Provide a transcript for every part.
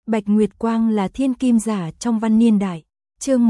Bạch Nguyệt Quang là thiên kim giả trong văn niên đại. Chương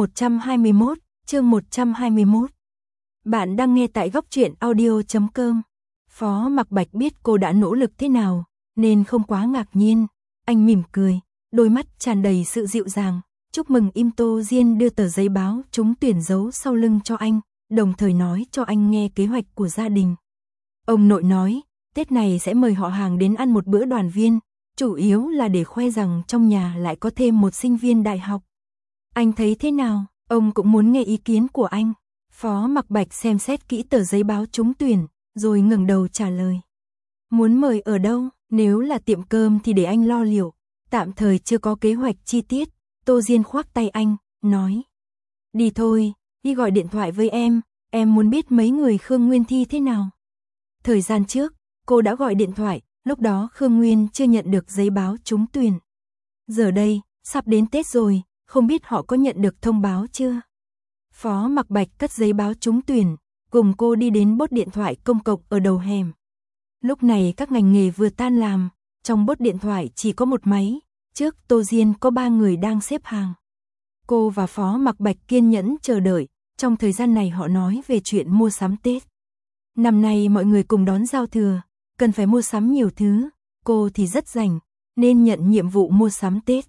121. Bạn đang nghe tại góc truyện audio.com. Phó Mặc Bạch biết cô đã nỗ lực thế nào, nên không quá ngạc nhiên. Anh mỉm cười, đôi mắt tràn đầy sự dịu dàng. Chúc mừng Im Tô Diên đưa tờ giấy báo trúng tuyển giấu sau lưng cho anh, đồng thời nói cho anh nghe kế hoạch của gia đình. Ông nội nói, Tết này sẽ mời họ hàng đến ăn một bữa đoàn viên, chủ yếu là để khoe rằng trong nhà lại có thêm một sinh viên đại học. Anh thấy thế nào? Ông cũng muốn nghe ý kiến của anh. Phó Mặc Bạch xem xét kỹ tờ giấy báo trúng tuyển, rồi ngẩng đầu trả lời. Muốn mời ở đâu? Nếu là tiệm cơm thì để anh lo liệu, tạm thời chưa có kế hoạch chi tiết. Tô Diên khoác tay anh, nói. Đi thôi, đi gọi điện thoại với em muốn biết mấy người Khương Nguyên thi thế nào. Thời gian trước, cô đã gọi điện thoại, lúc đó Khương Nguyên chưa nhận được giấy báo trúng tuyển. Giờ đây, sắp đến Tết rồi, không biết họ có nhận được thông báo chưa? Phó Mặc Bạch cất giấy báo trúng tuyển, cùng cô đi đến bốt điện thoại công cộng ở đầu hẻm. Lúc này các ngành nghề vừa tan làm, trong bốt điện thoại chỉ có một máy, trước Tô Diên có 3 người đang xếp hàng. Cô và Phó Mặc Bạch kiên nhẫn chờ đợi, trong thời gian này họ nói về chuyện mua sắm Tết. Năm nay mọi người cùng đón giao thừa, cần phải mua sắm nhiều thứ, cô thì rất rảnh, nên nhận nhiệm vụ mua sắm Tết.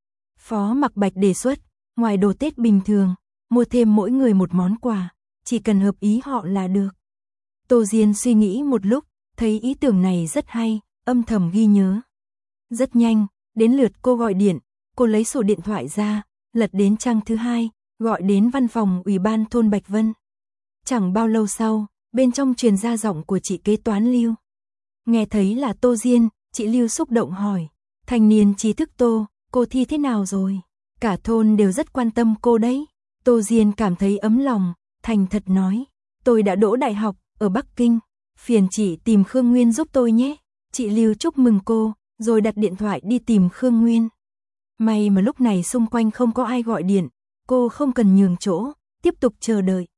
Phó Mặc Bạch đề xuất, ngoài đồ Tết bình thường, mua thêm mỗi người một món quà, chỉ cần hợp ý họ là được. Tô Diên suy nghĩ một lúc, thấy ý tưởng này rất hay, âm thầm ghi nhớ. Rất nhanh, đến lượt cô gọi điện, cô lấy sổ điện thoại ra, lật đến trang thứ 2, gọi đến văn phòng ủy ban thôn Bạch Vân. Chẳng bao lâu sau, bên trong truyền ra giọng của chị kế toán Lưu. Nghe thấy là Tô Diên, chị Lưu xúc động hỏi, thanh niên trí thức Tô, cô thi thế nào rồi? Cả thôn đều rất quan tâm cô đấy. Tô Diên cảm thấy ấm lòng, thành thật nói, tôi đã đỗ đại học ở Bắc Kinh, phiền chị tìm Khương Nguyên giúp tôi nhé. Chị Lưu chúc mừng cô, rồi đặt điện thoại đi tìm Khương Nguyên. May mà lúc này xung quanh không có ai gọi điện, cô không cần nhường chỗ, tiếp tục chờ đợi.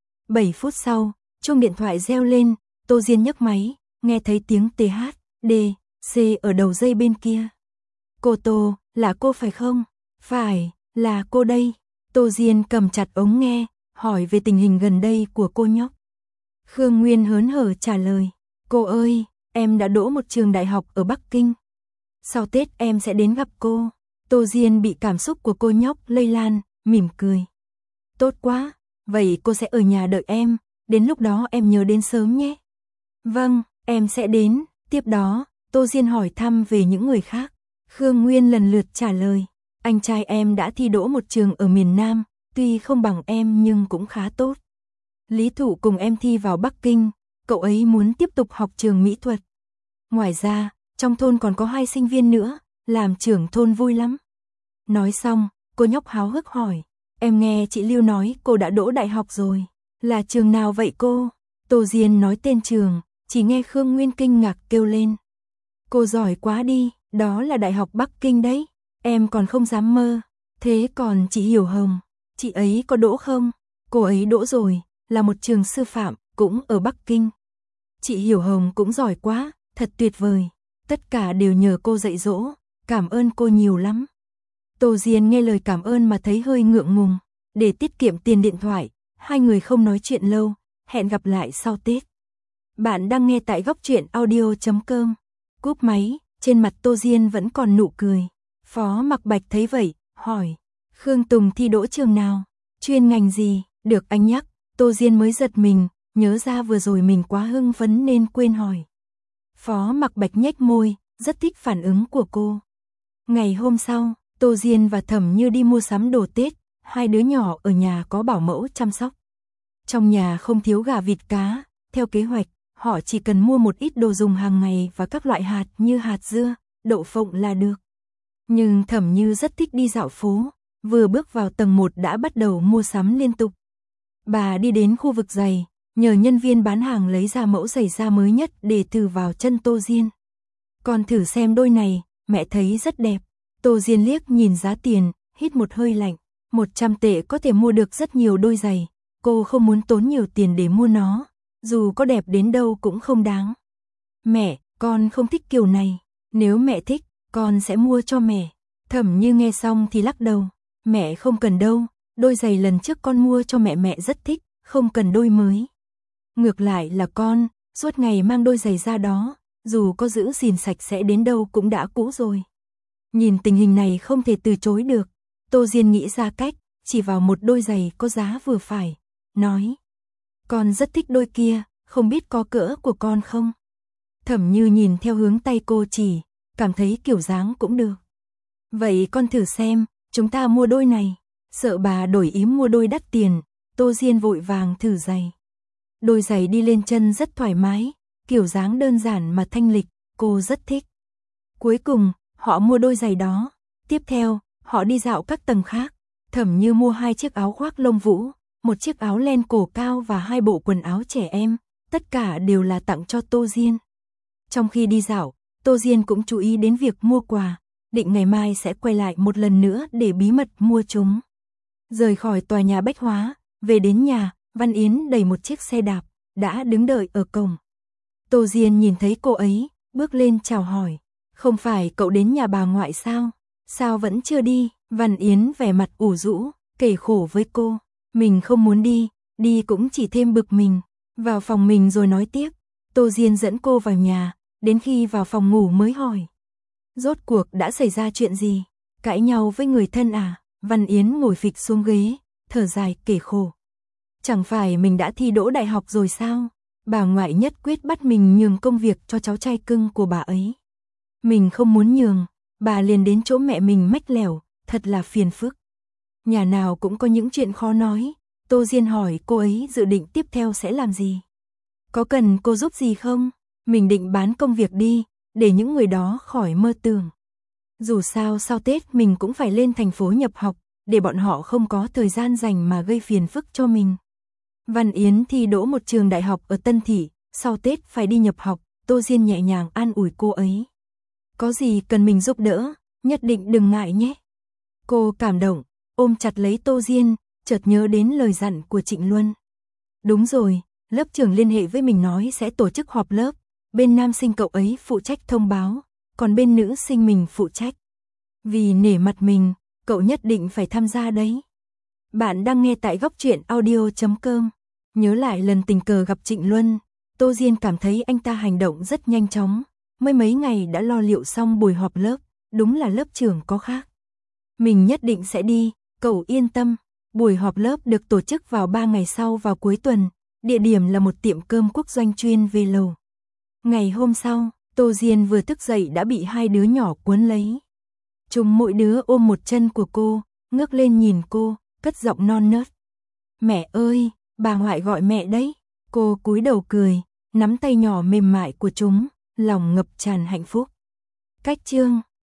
7 phút sau, chuông điện thoại reo lên, Tô Diên nhấc máy, nghe thấy tiếng TH, D, C ở đầu dây bên kia. Cô Tô, là cô phải không? Phải, là cô đây. Tô Diên cầm chặt ống nghe, hỏi về tình hình gần đây của cô nhóc. Khương Nguyên hớn hở trả lời, cô ơi, em đã đỗ một trường đại học ở Bắc Kinh. Sau Tết em sẽ đến gặp cô. Tô Diên bị cảm xúc của cô nhóc lây lan, mỉm cười. Tốt quá, vậy cô sẽ ở nhà đợi em, đến lúc đó em nhớ đến sớm nhé. Vâng, em sẽ đến. Tiếp đó, Tô Diên hỏi thăm về những người khác. Khương Nguyên lần lượt trả lời, anh trai em đã thi đỗ một trường ở miền Nam, tuy không bằng em nhưng cũng khá tốt. Lý Thụ cùng em thi vào Bắc Kinh, cậu ấy muốn tiếp tục học trường mỹ thuật. Ngoài ra, trong thôn còn có 2 sinh viên nữa, làm trưởng thôn vui lắm. Nói xong, cô nhóc háo hức hỏi, em nghe chị Lưu nói cô đã đỗ đại học rồi, là trường nào vậy cô? Tô Diên nói tên trường, chỉ nghe Khương Nguyên kinh ngạc kêu lên. Cô giỏi quá đi, đó là Đại học Bắc Kinh đấy, em còn không dám mơ. Thế còn chị Hiểu Hồng, chị ấy có đỗ không? Cô ấy đỗ rồi, là một trường sư phạm, cũng ở Bắc Kinh. Chị Hiểu Hồng cũng giỏi quá, thật tuyệt vời, tất cả đều nhờ cô dạy dỗ, cảm ơn cô nhiều lắm. Tô Diên nghe lời cảm ơn mà thấy hơi ngượng ngùng, để tiết kiệm tiền điện thoại, hai người không nói chuyện lâu, hẹn gặp lại sau Tết. Bạn đang nghe tại góc truyện audio.com. Cúp máy, trên mặt Tô Diên vẫn còn nụ cười. Phó Mặc Bạch thấy vậy, hỏi, Khương Tùng thi đỗ trường nào? Chuyên ngành gì? Được anh nhắc, Tô Diên mới giật mình, nhớ ra vừa rồi mình quá hưng phấn nên quên hỏi. Phó Mặc Bạch nhếch môi, rất thích phản ứng của cô. Ngày hôm sau, Tô Diên và Thẩm Như đi mua sắm đồ Tết, 2 đứa nhỏ ở nhà có bảo mẫu chăm sóc. Trong nhà không thiếu gà vịt cá, theo kế hoạch, họ chỉ cần mua một ít đồ dùng hàng ngày và các loại hạt như hạt dưa, đậu phộng là được. Nhưng Thẩm Như rất thích đi dạo phố, vừa bước vào tầng 1 đã bắt đầu mua sắm liên tục. Bà đi đến khu vực giày, nhờ nhân viên bán hàng lấy ra mẫu giày da mới nhất để thử vào chân Tô Diên. Con thử xem đôi này, mẹ thấy rất đẹp. Tô Diên liếc nhìn giá tiền, hít một hơi lạnh. 100 tệ có thể mua được rất nhiều đôi giày. Cô không muốn tốn nhiều tiền để mua nó, dù có đẹp đến đâu cũng không đáng. Mẹ, con không thích kiểu này. Nếu mẹ thích, con sẽ mua cho mẹ. Thẩm Như nghe xong thì lắc đầu, mẹ không cần đâu, đôi giày lần trước con mua cho mẹ rất thích, không cần đôi mới. Ngược lại là con, suốt ngày mang đôi giày ra đó, dù có giữ gìn sạch sẽ đến đâu cũng đã cũ rồi. Nhìn tình hình này không thể từ chối được, Tô Diên nghĩ ra cách, chỉ vào một đôi giày có giá vừa phải, nói. Con rất thích đôi kia, không biết có cỡ của con không? Thẩm Như nhìn theo hướng tay cô chỉ, cảm thấy kiểu dáng cũng được. Vậy con thử xem, chúng ta mua đôi này. Sợ bà đổi ý mua đôi đắt tiền, Tô Diên vội vàng thử giày. Đôi giày đi lên chân rất thoải mái, kiểu dáng đơn giản mà thanh lịch, cô rất thích. Cuối cùng, họ mua đôi giày đó. Tiếp theo, họ đi dạo các tầng khác. Thẩm Như mua 2 chiếc áo khoác lông vũ, một chiếc áo len cổ cao và 2 bộ quần áo trẻ em, tất cả đều là tặng cho Tô Diên. Trong khi đi dạo, Tô Diên cũng chú ý đến việc mua quà, định ngày mai sẽ quay lại một lần nữa để bí mật mua chúng. Rời khỏi tòa nhà bách hóa, về đến nhà, Văn Yến đẩy một chiếc xe đạp, đã đứng đợi ở cổng. Tô Diên nhìn thấy cô ấy, bước lên chào hỏi, không phải cậu đến nhà bà ngoại sao? Sao vẫn chưa đi? Văn Yến vẻ mặt ủ rũ, kể khổ với cô, mình không muốn đi, đi cũng chỉ thêm bực mình. Vào phòng mình rồi nói tiếp, Tô Diên dẫn cô vào nhà, đến khi vào phòng ngủ mới hỏi. Rốt cuộc đã xảy ra chuyện gì? Cãi nhau với người thân à? Văn Yến ngồi phịch xuống ghế, thở dài kể khổ. Chẳng phải mình đã thi đỗ đại học rồi sao? Bà ngoại nhất quyết bắt mình nhường công việc cho cháu trai cưng của bà ấy. Mình không muốn nhường, bà liền đến chỗ mẹ mình mách lẻo, thật là phiền phức. Nhà nào cũng có những chuyện khó nói. Tô Diên hỏi cô ấy dự định tiếp theo sẽ làm gì? Có cần cô giúp gì không? Mình định bán công việc đi, để những người đó khỏi mơ tưởng. Dù sao sau Tết mình cũng phải lên thành phố nhập học, để bọn họ không có thời gian dành mà gây phiền phức cho mình. Văn Yến thi đỗ một trường đại học ở Tân Thị, sau Tết phải đi nhập học, Tô Diên nhẹ nhàng an ủi cô ấy. Có gì cần mình giúp đỡ, nhất định đừng ngại nhé. Cô cảm động, ôm chặt lấy Tô Diên, chợt nhớ đến lời dặn của Trịnh Luân. Đúng rồi, lớp trưởng liên hệ với mình nói sẽ tổ chức họp lớp, bên nam sinh cậu ấy phụ trách thông báo, còn bên nữ sinh mình phụ trách. Vì nể mặt mình, cậu nhất định phải tham gia đấy. Bạn đang nghe tại Góc Truyện Audio.com. Nhớ lại lần tình cờ gặp Trịnh Luân, Tô Diên cảm thấy anh ta hành động rất nhanh chóng, mới mấy ngày đã lo liệu xong buổi họp lớp, đúng là lớp trưởng có khác. Mình nhất định sẽ đi, cậu yên tâm. Buổi họp lớp được tổ chức vào 3 ngày sau vào cuối tuần, địa điểm là một tiệm cơm quốc doanh chuyên về lầu. Ngày hôm sau, Tô Diên vừa thức dậy đã bị 2 đứa nhỏ cuốn lấy. Chúng mỗi đứa ôm một chân của cô, ngước lên nhìn cô, cất giọng non nớt. Mẹ ơi, bà ngoại gọi mẹ đấy. Cô cúi đầu cười, nắm tay nhỏ mềm mại của chúng, lòng ngập tràn hạnh phúc. Cách chương